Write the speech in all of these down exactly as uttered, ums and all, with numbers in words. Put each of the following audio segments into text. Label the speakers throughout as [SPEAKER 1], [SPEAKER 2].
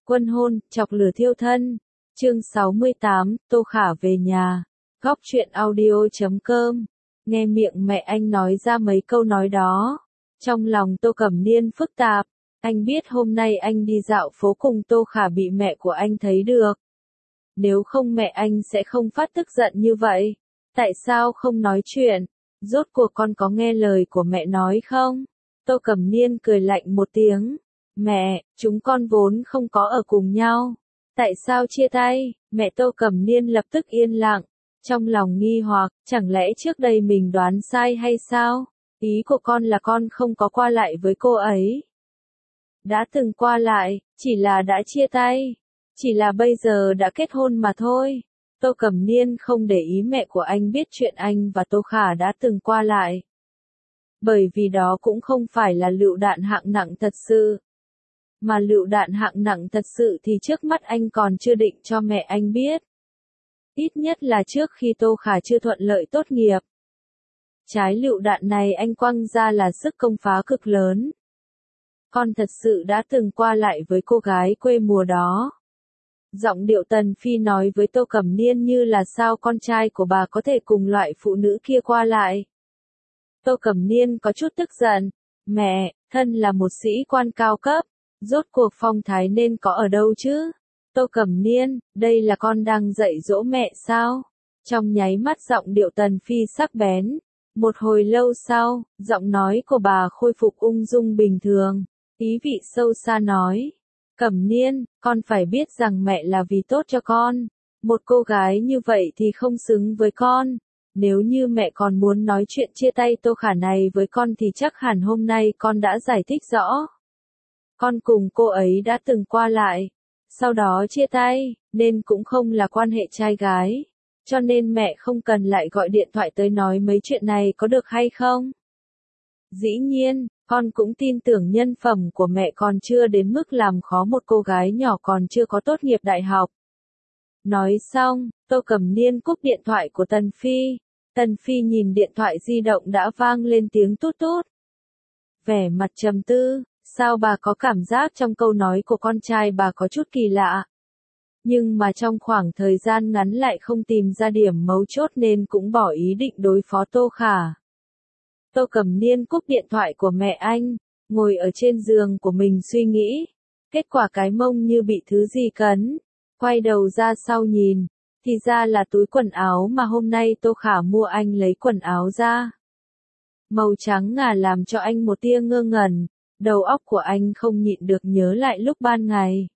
[SPEAKER 1] Quân hôn, chọc lửa thiêu thân. Chương sáu mươi tám, Tô Khả về nhà. Góc truyện audio chấm com. Nghe miệng mẹ anh nói ra mấy câu nói đó. Trong lòng Tô Cẩm Niên phức tạp. Anh biết hôm nay anh đi dạo phố cùng Tô Khả bị mẹ của anh thấy được. Nếu không mẹ anh sẽ không phát tức giận như vậy. Tại sao không nói chuyện? Rốt cuộc con có nghe lời của mẹ nói không? Tô Cẩm Niên cười lạnh một tiếng. Mẹ, chúng con vốn không có ở cùng nhau. Tại sao chia tay? Mẹ Tô Cẩm Niên lập tức yên lặng. Trong lòng nghi hoặc, chẳng lẽ trước đây mình đoán sai hay sao? Ý của con là con không có qua lại với cô ấy. Đã từng qua lại, chỉ là đã chia tay. Chỉ là bây giờ đã kết hôn mà thôi. Tô Cẩm Niên không để ý mẹ của anh biết chuyện anh và Tô Khả đã từng qua lại. Bởi vì đó cũng không phải là lựu đạn hạng nặng thật sự. Mà lựu đạn hạng nặng thật sự thì trước mắt anh còn chưa định cho mẹ anh biết. Ít nhất là trước khi Tô Khả chưa thuận lợi tốt nghiệp. Trái lựu đạn này anh quăng ra là sức công phá cực lớn. Con thật sự đã từng qua lại với cô gái quê mùa đó. Giọng điệu Tần Phi nói với Tô Cẩm Niên như là sao con trai của bà có thể cùng loại phụ nữ kia qua lại. Tô Cẩm Niên có chút tức giận. Mẹ, thân là một sĩ quan cao cấp. Rốt cuộc phong thái nên có ở đâu chứ? Tô Cẩm Niên, đây là con đang dạy dỗ mẹ sao? Trong nháy mắt giọng điệu Tần Phi sắc bén. Một hồi lâu sau, giọng nói của bà khôi phục ung dung bình thường. Ý vị sâu xa nói. Cẩm Niên, con phải biết rằng mẹ là vì tốt cho con. Một cô gái như vậy thì không xứng với con. Nếu như mẹ còn muốn nói chuyện chia tay Tô Khả này với con thì chắc hẳn hôm nay con đã giải thích rõ. Con cùng cô ấy đã từng qua lại. Sau đó chia tay, nên cũng không là quan hệ trai gái. Cho nên mẹ không cần lại gọi điện thoại tới nói mấy chuyện này có được hay không? Dĩ nhiên, con cũng tin tưởng nhân phẩm của mẹ còn chưa đến mức làm khó một cô gái nhỏ còn chưa có tốt nghiệp đại học. Nói xong, Tô Cẩm Niên cúp điện thoại của Tần Phi. Tần Phi nhìn điện thoại di động đã vang lên tiếng tút tút. Vẻ mặt trầm tư, sao bà có cảm giác trong câu nói của con trai bà có chút kỳ lạ. Nhưng mà trong khoảng thời gian ngắn lại không tìm ra điểm mấu chốt nên cũng bỏ ý định đối phó Tô Khả. Tô Cẩm Niên cúp điện thoại của mẹ anh, ngồi ở trên giường của mình suy nghĩ. Kết quả cái mông như bị thứ gì cấn. Quay đầu ra sau nhìn, thì ra là túi quần áo mà hôm nay Tô Khả mua anh lấy quần áo ra. Màu trắng ngà làm cho anh một tia ngơ ngẩn, đầu óc của anh không nhịn được nhớ lại lúc ban ngày.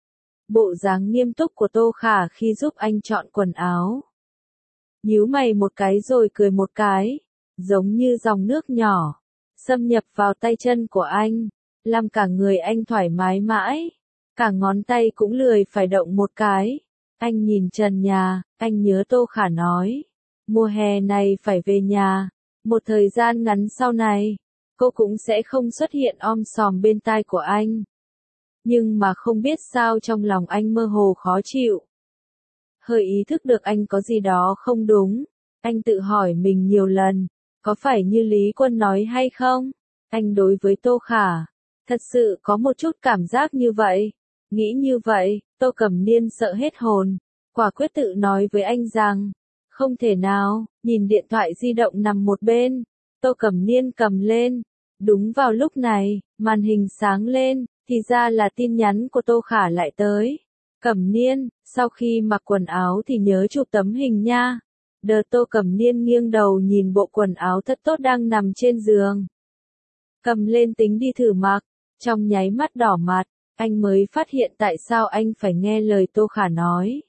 [SPEAKER 1] Bộ dáng nghiêm túc của Tô Khả khi giúp anh chọn quần áo. Nhíu mày một cái rồi cười một cái, giống như dòng nước nhỏ, xâm nhập vào tay chân của anh, làm cả người anh thoải mái mãi, cả ngón tay cũng lười phải động một cái. Anh nhìn trần nhà, anh nhớ Tô Khả nói, mùa hè này phải về nhà, một thời gian ngắn sau này, cô cũng sẽ không xuất hiện om sòm bên tai của anh. Nhưng mà không biết sao trong lòng anh mơ hồ khó chịu. Hơi ý thức được anh có gì đó không đúng, anh tự hỏi mình nhiều lần, có phải như Lý Quân nói hay không? Anh đối với Tô Khả, thật sự có một chút cảm giác như vậy. Nghĩ như vậy, Tô Cẩm Niên sợ hết hồn, quả quyết tự nói với anh rằng, không thể nào, nhìn điện thoại di động nằm một bên, Tô Cẩm Niên cầm lên. Đúng vào lúc này, màn hình sáng lên, thì ra là tin nhắn của Tô Khả lại tới. Cẩm Niên, sau khi mặc quần áo thì nhớ chụp tấm hình nha. Đợt Tô Cẩm Niên nghiêng đầu nhìn bộ quần áo thật tốt đang nằm trên giường. Cầm lên tính đi thử mặc, trong nháy mắt đỏ mặt, anh mới phát hiện tại sao anh phải nghe lời Tô Khả nói.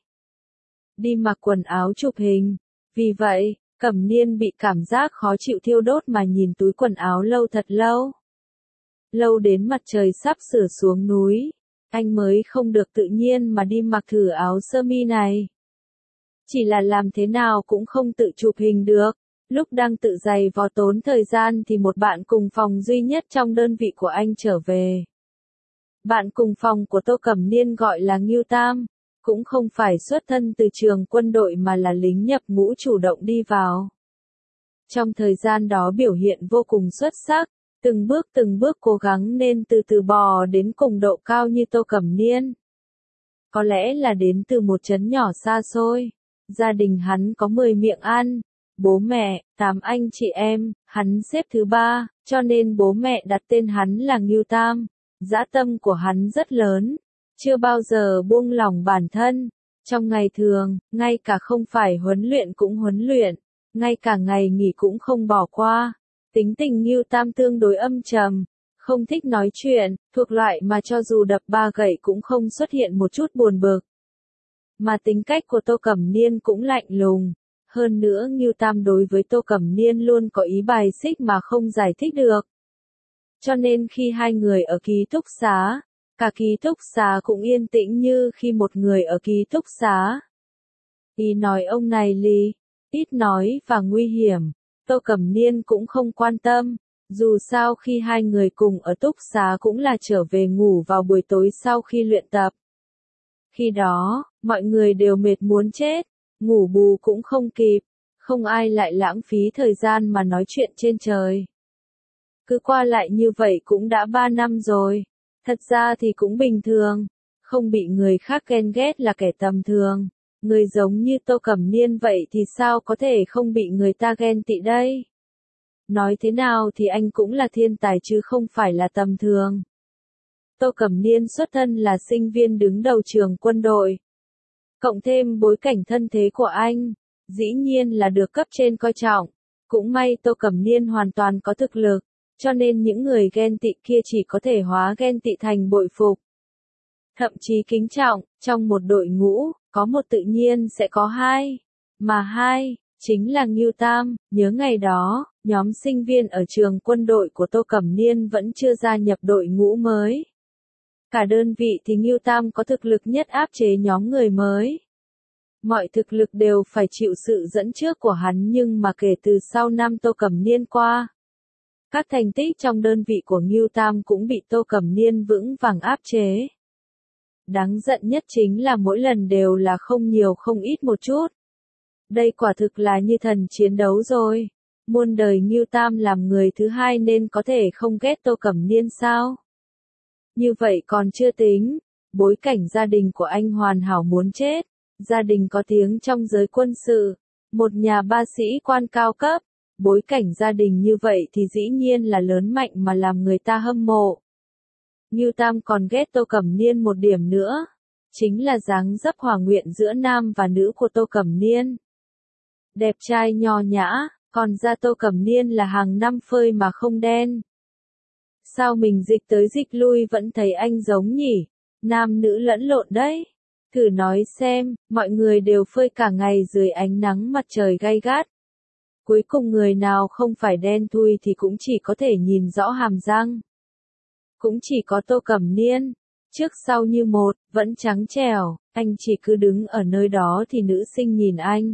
[SPEAKER 1] Đi mặc quần áo chụp hình, vì vậy, Cẩm Niên bị cảm giác khó chịu thiêu đốt mà nhìn túi quần áo lâu thật lâu. Lâu đến mặt trời sắp sửa xuống núi, anh mới không được tự nhiên mà đi mặc thử áo sơ mi này. Chỉ là làm thế nào cũng không tự chụp hình được. Lúc đang tự giày vò tốn thời gian thì một bạn cùng phòng duy nhất trong đơn vị của anh trở về. Bạn cùng phòng của Tô Cẩm Niên gọi là Ngưu Tam, cũng không phải xuất thân từ trường quân đội mà là lính nhập ngũ chủ động đi vào. Trong thời gian đó biểu hiện vô cùng xuất sắc, từng bước từng bước cố gắng nên từ từ bò đến cùng độ cao như Tô Cẩm Niên. có lẽ là đến từ một trấn nhỏ xa xôi. Gia đình hắn có mười miệng ăn, bố mẹ, tám anh chị em, hắn xếp thứ ba, cho nên bố mẹ đặt tên hắn là Ngưu Tam. Dã tâm của hắn rất lớn, chưa bao giờ buông lỏng bản thân. Trong ngày thường, ngay cả không phải huấn luyện cũng huấn luyện, ngay cả ngày nghỉ cũng không bỏ qua. Tính tình Ngưu Tam tương đối âm trầm, không thích nói chuyện, thuộc loại mà cho dù đập ba gậy cũng không xuất hiện một chút buồn bực. Mà tính cách của Tô Cẩm Niên cũng lạnh lùng. Hơn nữa Ngưu Tam đối với Tô Cẩm Niên luôn có ý bài xích mà không giải thích được. Cho nên khi hai người ở ký túc xá, cả ký túc xá cũng yên tĩnh như khi một người ở ký túc xá. Ý nói ông này lì, ít nói và nguy hiểm, Tô Cẩm Niên cũng không quan tâm. Dù sao khi hai người cùng ở túc xá cũng là trở về ngủ vào buổi tối sau khi luyện tập. Khi đó, mọi người đều mệt muốn chết, ngủ bù cũng không kịp, không ai lại lãng phí thời gian mà nói chuyện trên trời. Cứ qua lại như vậy cũng đã ba năm rồi, thật ra thì cũng bình thường, không bị người khác ghen ghét là kẻ tầm thường. Người giống như Tô Cẩm Niên vậy thì sao có thể không bị người ta ghen tị đây? Nói thế nào thì anh cũng là thiên tài chứ không phải là tầm thường. Tô Cẩm Niên xuất thân là sinh viên đứng đầu trường quân đội. Cộng thêm bối cảnh thân thế của anh, dĩ nhiên là được cấp trên coi trọng. Cũng may Tô Cẩm Niên hoàn toàn có thực lực, cho nên những người ghen tị kia chỉ có thể hóa ghen tị thành bội phục. Thậm chí kính trọng, trong một đội ngũ, có một tự nhiên sẽ có hai. Mà hai, chính là Ngưu Tam. Nhớ ngày đó, nhóm sinh viên ở trường quân đội của Tô Cẩm Niên vẫn chưa gia nhập đội ngũ mới. Cả đơn vị thì Ngưu Tam có thực lực nhất áp chế nhóm người mới. Mọi thực lực đều phải chịu sự dẫn trước của hắn nhưng mà kể từ sau năm Tô Cẩm Niên qua, các thành tích trong đơn vị của Ngưu Tam cũng bị Tô Cẩm Niên vững vàng áp chế. Đáng giận nhất chính là mỗi lần đều là không nhiều không ít một chút. Đây quả thực là như thần chiến đấu rồi. Muôn đời Ngưu Tam làm người thứ hai nên có thể không ghét Tô Cẩm Niên sao? Như vậy còn chưa tính, bối cảnh gia đình của anh hoàn hảo muốn chết. Gia đình có tiếng trong giới quân sự, một nhà ba sĩ quan cao cấp. Bối cảnh gia đình như vậy thì dĩ nhiên là lớn mạnh mà làm người ta hâm mộ. Ngưu Tam còn ghét Tô Cẩm Niên một điểm nữa, chính là dáng dấp hòa nguyện giữa nam và nữ của Tô Cẩm Niên. Đẹp trai nho nhã, còn da Tô Cẩm Niên là hàng năm phơi mà không đen. Sao mình dịch tới dịch lui vẫn thấy anh giống nhỉ? Nam nữ lẫn lộn đấy. Thử nói xem, mọi người đều phơi cả ngày dưới ánh nắng mặt trời gay gắt. Cuối cùng người nào không phải đen thui thì cũng chỉ có thể nhìn rõ hàm răng. Cũng chỉ có Tô Cẩm Niên, trước sau như một, vẫn trắng trẻo, anh chỉ cứ đứng ở nơi đó thì nữ sinh nhìn anh.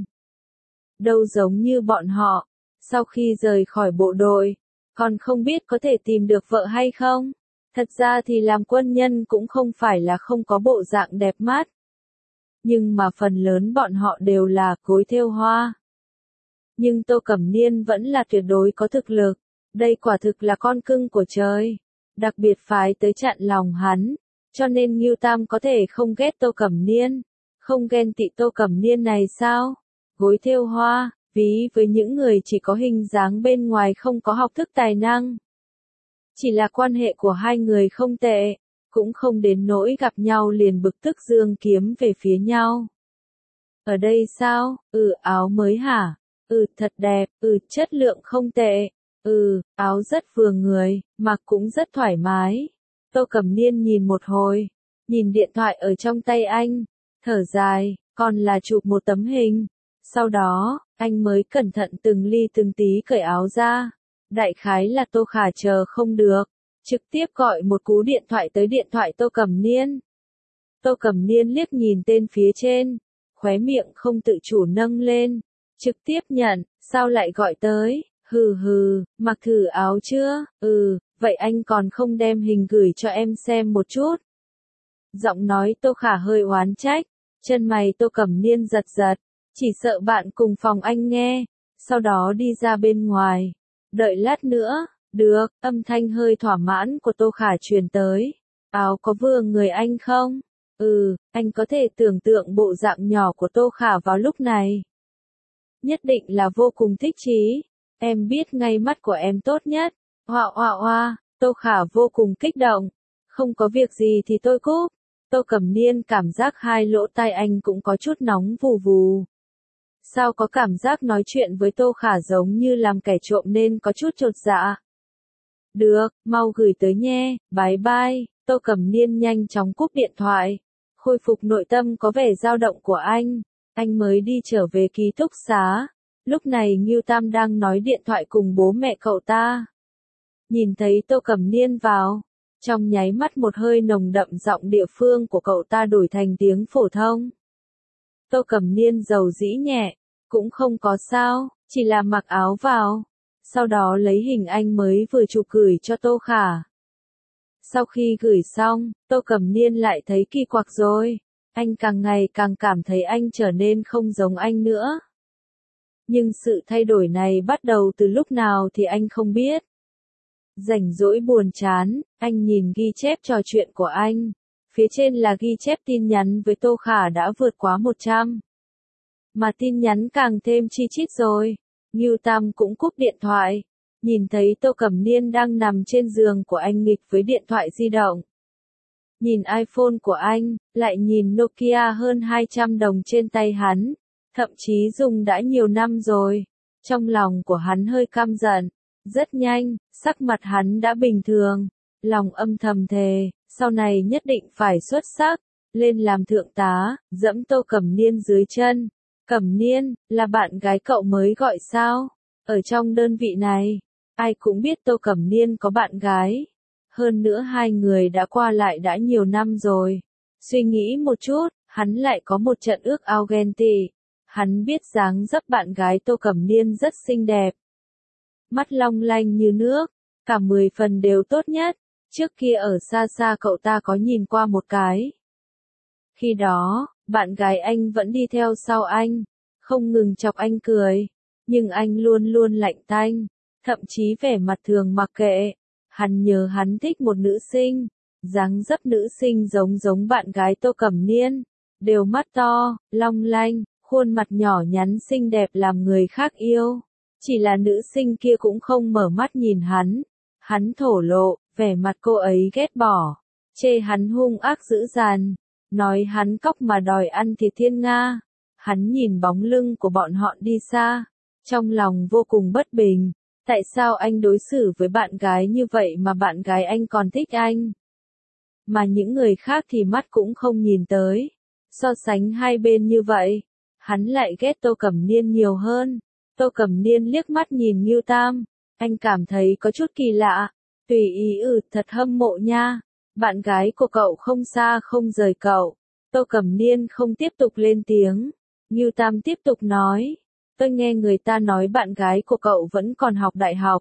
[SPEAKER 1] Đâu giống như bọn họ, sau khi rời khỏi bộ đội, còn không biết có thể tìm được vợ hay không. Thật ra thì làm quân nhân cũng không phải là không có bộ dạng đẹp mắt. Nhưng mà phần lớn bọn họ đều là cối thêu hoa. Nhưng Tô Cẩm Niên vẫn là tuyệt đối có thực lực, đây quả thực là con cưng của trời. Đặc biệt phái tới chặn lòng hắn, cho nên Ngưu Tam có thể không ghét Tô Cẩm Niên, không ghen tị Tô Cẩm Niên này sao? Gối thêu hoa, ví với những người chỉ có hình dáng bên ngoài không có học thức tài năng. Chỉ là quan hệ của hai người không tệ, cũng không đến nỗi gặp nhau liền bực tức giương kiếm về phía nhau. Ở đây sao? Ừ, áo mới hả? Ừ, thật đẹp, ừ, chất lượng không tệ. Ừ, áo rất vừa người, mặc cũng rất thoải mái. Tô Cẩm Niên nhìn một hồi, nhìn điện thoại ở trong tay anh, thở dài, còn là chụp một tấm hình. Sau đó, anh mới cẩn thận từng ly từng tí cởi áo ra. Đại khái là Tô Khả chờ không được, trực tiếp gọi một cú điện thoại tới điện thoại Tô Cẩm Niên. Tô Cẩm Niên liếc nhìn tên phía trên, khóe miệng không tự chủ nâng lên, trực tiếp nhận, sao lại gọi tới? Hừ hừ, mặc thử áo chưa? Ừ, vậy anh còn không đem hình gửi cho em xem một chút. Giọng nói Tô Khả hơi oán trách, chân mày Tô Cẩm Niên giật giật, chỉ sợ bạn cùng phòng anh nghe, sau đó đi ra bên ngoài. Đợi lát nữa, được, âm thanh hơi thỏa mãn của Tô Khả truyền tới. Áo có vừa người anh không? Ừ, anh có thể tưởng tượng bộ dạng nhỏ của Tô Khả vào lúc này. Nhất định là vô cùng thích chí. Em biết ngay mắt của em tốt nhất. Hoa hoa hoa, Tô Khả vô cùng kích động. Không có việc gì thì tôi cúp. Tô Cẩm Niên cảm giác hai lỗ tai anh cũng có chút nóng vù vù. Sao có cảm giác nói chuyện với Tô Khả giống như làm kẻ trộm nên có chút chột dạ. Được, mau gửi tới nhé, bye bye. Tô Cẩm Niên nhanh chóng cúp điện thoại. Khôi phục nội tâm có vẻ dao động của anh. Anh mới đi trở về ký túc xá. Lúc này Ngưu Tam đang nói điện thoại cùng bố mẹ cậu ta. Nhìn thấy Tô Cẩm Niên vào. Trong nháy mắt một hơi nồng đậm giọng địa phương của cậu ta đổi thành tiếng phổ thông. Tô Cẩm Niên dầu dĩ nhẹ. Cũng không có sao, chỉ là mặc áo vào. Sau đó lấy hình anh mới vừa chụp gửi cho Tô Khả. Sau khi gửi xong, Tô Cẩm Niên lại thấy kỳ quặc rồi. Anh càng ngày càng cảm thấy anh trở nên không giống anh nữa. Nhưng sự thay đổi này bắt đầu từ lúc nào thì anh không biết. Rảnh rỗi buồn chán, anh nhìn ghi chép trò chuyện của anh. Phía trên là ghi chép tin nhắn với Tô Khả đã vượt quá một trăm. Mà tin nhắn càng thêm chi chít rồi. Ngưu Tam cũng cúp điện thoại. Nhìn thấy Tô Cẩm Niên đang nằm trên giường của anh nghịch với điện thoại di động. Nhìn iPhone của anh, lại nhìn Nokia hơn hai trăm đồng trên tay hắn. Thậm chí dùng đã nhiều năm rồi. Trong lòng của hắn hơi căm giận. Rất nhanh, sắc mặt hắn đã bình thường. Lòng âm thầm thề, sau này nhất định phải xuất sắc. Lên làm thượng tá, dẫm Tô Cẩm Niên dưới chân. Cẩm Niên, là bạn gái cậu mới gọi sao? Ở trong đơn vị này, ai cũng biết Tô Cẩm Niên có bạn gái. Hơn nữa hai người đã qua lại đã nhiều năm rồi. Suy nghĩ một chút, hắn lại có một trận ước ao ghen tị. Hắn biết dáng dấp bạn gái Tô Cẩm Niên rất xinh đẹp. Mắt long lanh như nước, cả mười phần đều tốt nhất. Trước kia ở xa xa cậu ta có nhìn qua một cái. Khi đó, bạn gái anh vẫn đi theo sau anh, không ngừng chọc anh cười. Nhưng anh luôn luôn lạnh tanh, thậm chí vẻ mặt thường mặc kệ. Hắn nhớ hắn thích một nữ sinh, dáng dấp nữ sinh giống giống bạn gái Tô Cẩm Niên, đều mắt to, long lanh, khuôn mặt nhỏ nhắn xinh đẹp làm người khác yêu. Chỉ là nữ sinh kia cũng không mở mắt nhìn hắn. Hắn thổ lộ, vẻ mặt cô ấy ghét bỏ, chê hắn hung ác dữ dằn, nói hắn cóc mà đòi ăn thịt thiên nga. Hắn nhìn bóng lưng của bọn họ đi xa, trong lòng vô cùng bất bình. Tại sao anh đối xử với bạn gái như vậy mà bạn gái anh còn thích anh? Mà những người khác thì mắt cũng không nhìn tới. So sánh hai bên như vậy, hắn lại ghét Tô Cẩm Niên nhiều hơn. Tô Cẩm Niên liếc mắt nhìn Ngưu Tam, anh cảm thấy có chút kỳ lạ. Tùy ý ừ, thật hâm mộ nha. Bạn gái của cậu không xa không rời cậu. Tô Cẩm Niên không tiếp tục lên tiếng. Ngưu Tam tiếp tục nói. Tôi nghe người ta nói bạn gái của cậu vẫn còn học đại học.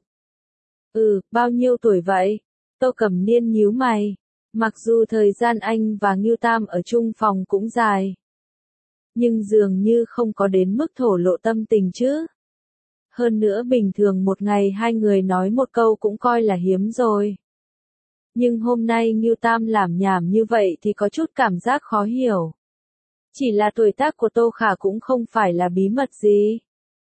[SPEAKER 1] Ừ, bao nhiêu tuổi vậy? Tô Cẩm Niên nhíu mày. Mặc dù thời gian anh và Ngưu Tam ở chung phòng cũng dài. Nhưng dường như không có đến mức thổ lộ tâm tình chứ. Hơn nữa bình thường một ngày hai người nói một câu cũng coi là hiếm rồi. Nhưng hôm nay Ngưu Tam làm nhảm như vậy thì có chút cảm giác khó hiểu. Chỉ là tuổi tác của Tô Khả cũng không phải là bí mật gì.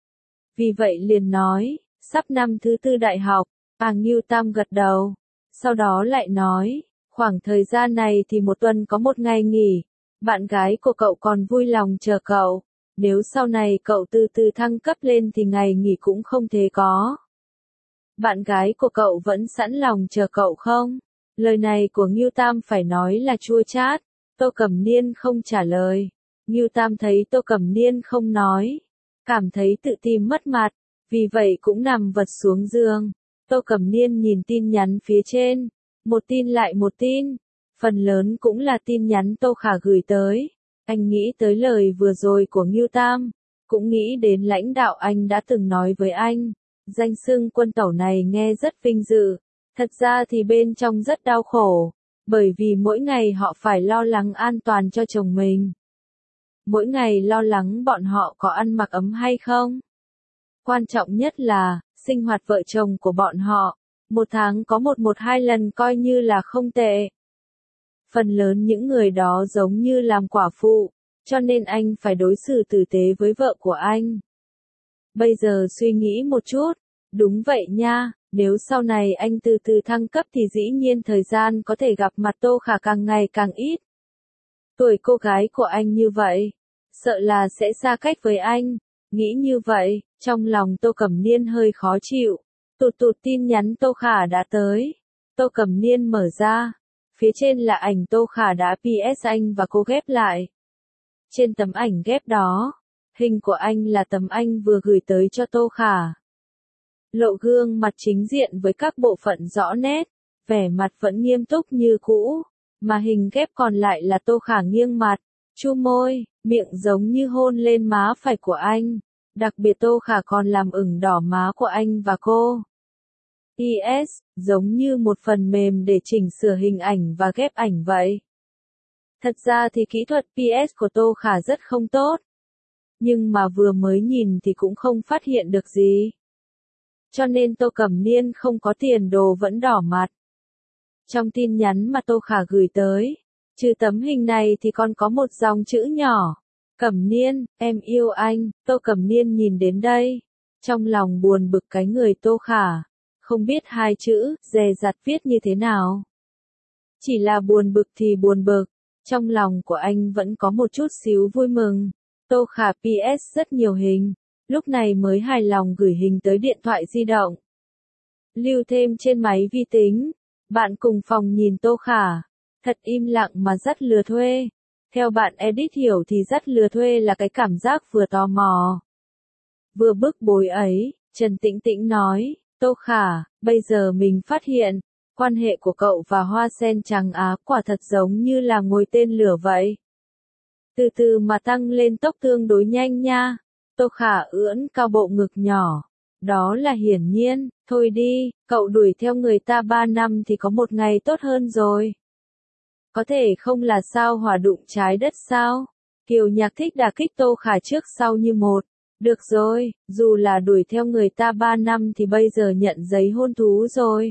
[SPEAKER 1] Vì vậy liền nói, sắp năm thứ tư đại học. À Ngưu Tam gật đầu. Sau đó lại nói, khoảng thời gian này thì một tuần có một ngày nghỉ. Bạn gái của cậu còn vui lòng chờ cậu. Nếu sau này cậu từ từ thăng cấp lên thì ngày nghỉ cũng không thể có. Bạn gái của cậu vẫn sẵn lòng chờ cậu không? Lời này của Ngưu Tam phải nói là chua chát. Tô Cẩm Niên không trả lời. Ngưu Tam thấy Tô Cẩm Niên không nói, cảm thấy tự tìm mất mặt, vì vậy cũng nằm vật xuống giường. Tô Cẩm Niên nhìn tin nhắn phía trên, một tin lại một tin, phần lớn cũng là tin nhắn Tô Khả gửi tới. Anh nghĩ tới lời vừa rồi của Ngưu Tam, cũng nghĩ đến lãnh đạo anh đã từng nói với anh, danh xưng quân tẩu này nghe rất vinh dự, thật ra thì bên trong rất đau khổ, bởi vì mỗi ngày họ phải lo lắng an toàn cho chồng mình. Mỗi ngày lo lắng bọn họ có ăn mặc ấm hay không. Quan trọng nhất là, sinh hoạt vợ chồng của bọn họ, một tháng có một một hai lần coi như là không tệ. Phần lớn những người đó giống như làm quả phụ, cho nên anh phải đối xử tử tế với vợ của anh. Bây giờ suy nghĩ một chút, đúng vậy nha, nếu sau này anh từ từ thăng cấp thì dĩ nhiên thời gian có thể gặp mặt Tô Khả càng ngày càng ít. Tuổi cô gái của anh như vậy, sợ là sẽ xa cách với anh. Nghĩ như vậy, trong lòng Tô Cẩm Niên hơi khó chịu. Tụt tụt tin nhắn Tô Khả đã tới. Tô Cẩm Niên mở ra. Phía trên là ảnh Tô Khả đã pê ét anh và cô ghép lại. Trên tấm ảnh ghép đó, hình của anh là tấm anh vừa gửi tới cho Tô Khả. Lộ gương mặt chính diện với các bộ phận rõ nét, vẻ mặt vẫn nghiêm túc như cũ, mà hình ghép còn lại là Tô Khả nghiêng mặt, chu môi, miệng giống như hôn lên má phải của anh. Đặc biệt Tô Khả còn làm ửng đỏ má của anh và cô. pê ét, giống như một phần mềm để chỉnh sửa hình ảnh và ghép ảnh vậy. Thật ra thì kỹ thuật pê ét của Tô Khả rất không tốt. Nhưng mà vừa mới nhìn thì cũng không phát hiện được gì. Cho nên Tô Cẩm Niên không có tiền đồ vẫn đỏ mặt. Trong tin nhắn mà Tô Khả gửi tới, trừ tấm hình này thì còn có một dòng chữ nhỏ. Cẩm Niên, em yêu anh. Tô Cẩm Niên nhìn đến đây, trong lòng buồn bực cái người Tô Khả. Không biết hai chữ, dè dặt viết như thế nào. Chỉ là buồn bực thì buồn bực, trong lòng của anh vẫn có một chút xíu vui mừng. Tô Khả pê ét rất nhiều hình, lúc này mới hài lòng gửi hình tới điện thoại di động. Lưu thêm trên máy vi tính, bạn cùng phòng nhìn Tô Khả, thật im lặng mà rất lừa thuê. Theo bạn edit hiểu thì rất lừa thuê là cái cảm giác vừa tò mò, vừa bức bối ấy. Trần Tĩnh Tĩnh nói, Tô Khả, bây giờ mình phát hiện, quan hệ của cậu và Hoa Sen Trắng Á quả thật giống như là ngồi tên lửa vậy. Từ từ mà tăng lên tốc tương đối nhanh nha. Tô Khả ưỡn cao bộ ngực nhỏ. Đó là hiển nhiên, thôi đi, cậu đuổi theo người ta ba năm thì có một ngày tốt hơn rồi. Có thể không là sao hỏa đụng trái đất sao? Kiều Nhạc thích đả kích Tô Khả trước sau như một. Được rồi, dù là đuổi theo người ta ba năm thì bây giờ nhận giấy hôn thú rồi.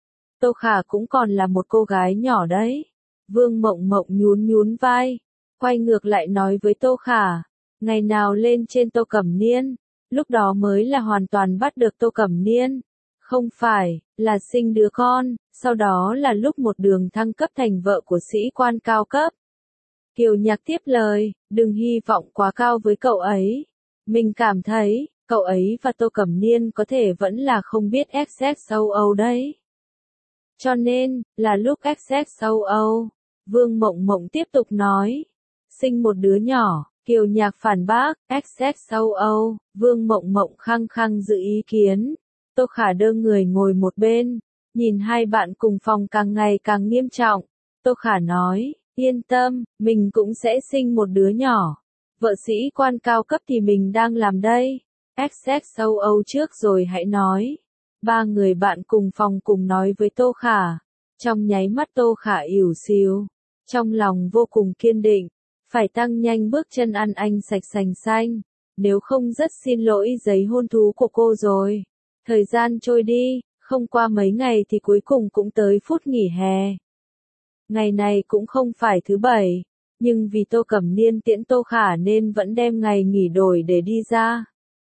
[SPEAKER 1] Tô Khả cũng còn là một cô gái nhỏ đấy. Vương Mộng Mộng nhún nhún vai, quay ngược lại nói với Tô Khả, ngày nào lên trên Tô Cẩm Niên, lúc đó mới là hoàn toàn bắt được Tô Cẩm Niên. Không phải, là sinh đứa con, sau đó là lúc một đường thăng cấp thành vợ của sĩ quan cao cấp. Kiều Nhạc tiếp lời, đừng hy vọng quá cao với cậu ấy. Mình cảm thấy, cậu ấy và Tô Cẩm Niên có thể vẫn là không biết ích ét châu Âu đấy. Cho nên, là lúc ích ét châu Âu, Vương Mộng Mộng tiếp tục nói, sinh một đứa nhỏ. Kiều Nhạc phản bác, ích ét châu Âu, Vương Mộng Mộng khăng khăng giữ ý kiến. Tô Khả đơ người ngồi một bên, nhìn hai bạn cùng phòng càng ngày càng nghiêm trọng. Tô Khả nói, yên tâm, mình cũng sẽ sinh một đứa nhỏ. Vợ sĩ quan cao cấp thì mình đang làm đây. ích ét châu Âu trước rồi hãy nói. Ba người bạn cùng phòng cùng nói với Tô Khả. Trong nháy mắt Tô Khả ỉu xìu, trong lòng vô cùng kiên định. Phải tăng nhanh bước chân ăn anh sạch sành xanh, nếu không rất xin lỗi giấy hôn thú của cô rồi. Thời gian trôi đi, không qua mấy ngày thì cuối cùng cũng tới phút nghỉ hè. Ngày này cũng không phải thứ bảy, nhưng vì Tô Cẩm Niên tiễn Tô Khả nên vẫn đem ngày nghỉ đổi để đi ra.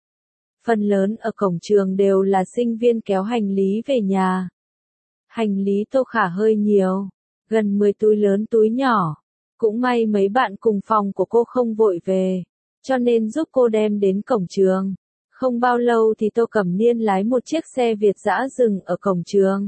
[SPEAKER 1] Phần lớn ở cổng trường đều là sinh viên kéo hành lý về nhà. Hành lý Tô Khả hơi nhiều, gần mười túi lớn túi nhỏ. Cũng may mấy bạn cùng phòng của cô không vội về, cho nên giúp cô đem đến cổng trường. Không bao lâu thì Tô Cẩm Niên lái một chiếc xe Việt dã dừng ở cổng trường.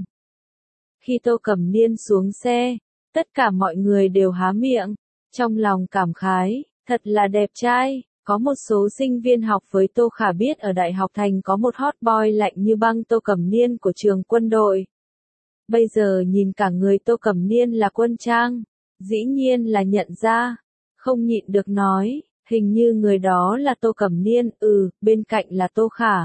[SPEAKER 1] Khi Tô Cẩm Niên xuống xe, tất cả mọi người đều há miệng, trong lòng cảm khái, thật là đẹp trai. Có một số sinh viên học với Tô Khả biết ở Đại học Thành có một hot boy lạnh như băng Tô Cẩm Niên của trường quân đội. Bây giờ nhìn cả người Tô Cẩm Niên là quân trang, dĩ nhiên là nhận ra, không nhịn được nói, hình như người đó là Tô Cẩm Niên, ừ, bên cạnh là Tô Khả.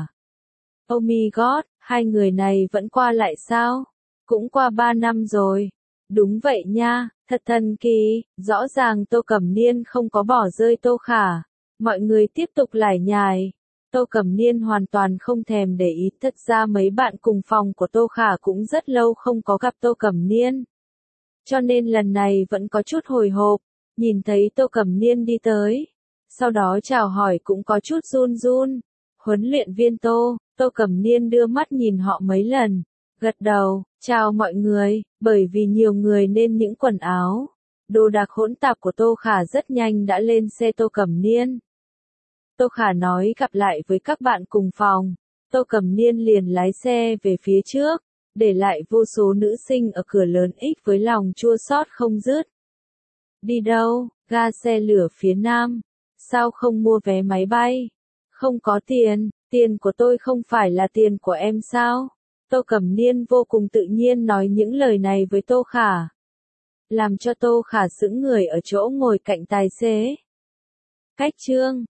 [SPEAKER 1] Oh my god, hai người này vẫn qua lại sao? Cũng qua ba năm rồi. Đúng vậy nha, thật thần kỳ, rõ ràng Tô Cẩm Niên không có bỏ rơi Tô Khả. Mọi người tiếp tục lải nhải. Tô Cẩm Niên hoàn toàn không thèm để ý, thật ra mấy bạn cùng phòng của Tô Khả cũng rất lâu không có gặp Tô Cẩm Niên. cho nên lần này vẫn có chút hồi hộp, nhìn thấy Tô Cẩm Niên đi tới. Sau đó chào hỏi cũng có chút run run. Huấn luyện viên Tô, Tô Cẩm Niên đưa mắt nhìn họ mấy lần, gật đầu, chào mọi người, bởi vì nhiều người nên những quần áo, đồ đạc hỗn tạp của Tô Khả rất nhanh đã lên xe Tô Cẩm Niên. Tô Khả nói gặp lại với các bạn cùng phòng, Tô Cẩm Niên liền lái xe về phía trước, để lại vô số nữ sinh ở cửa lớn X với lòng chua xót không dứt. Đi đâu? Ga xe lửa phía Nam. Sao không mua vé máy bay? Không có tiền, tiền của tôi không phải là tiền của em sao? Tô Cẩm Niên vô cùng tự nhiên nói những lời này với Tô Khả, làm cho Tô Khả sững người ở chỗ ngồi cạnh tài xế. Cách chương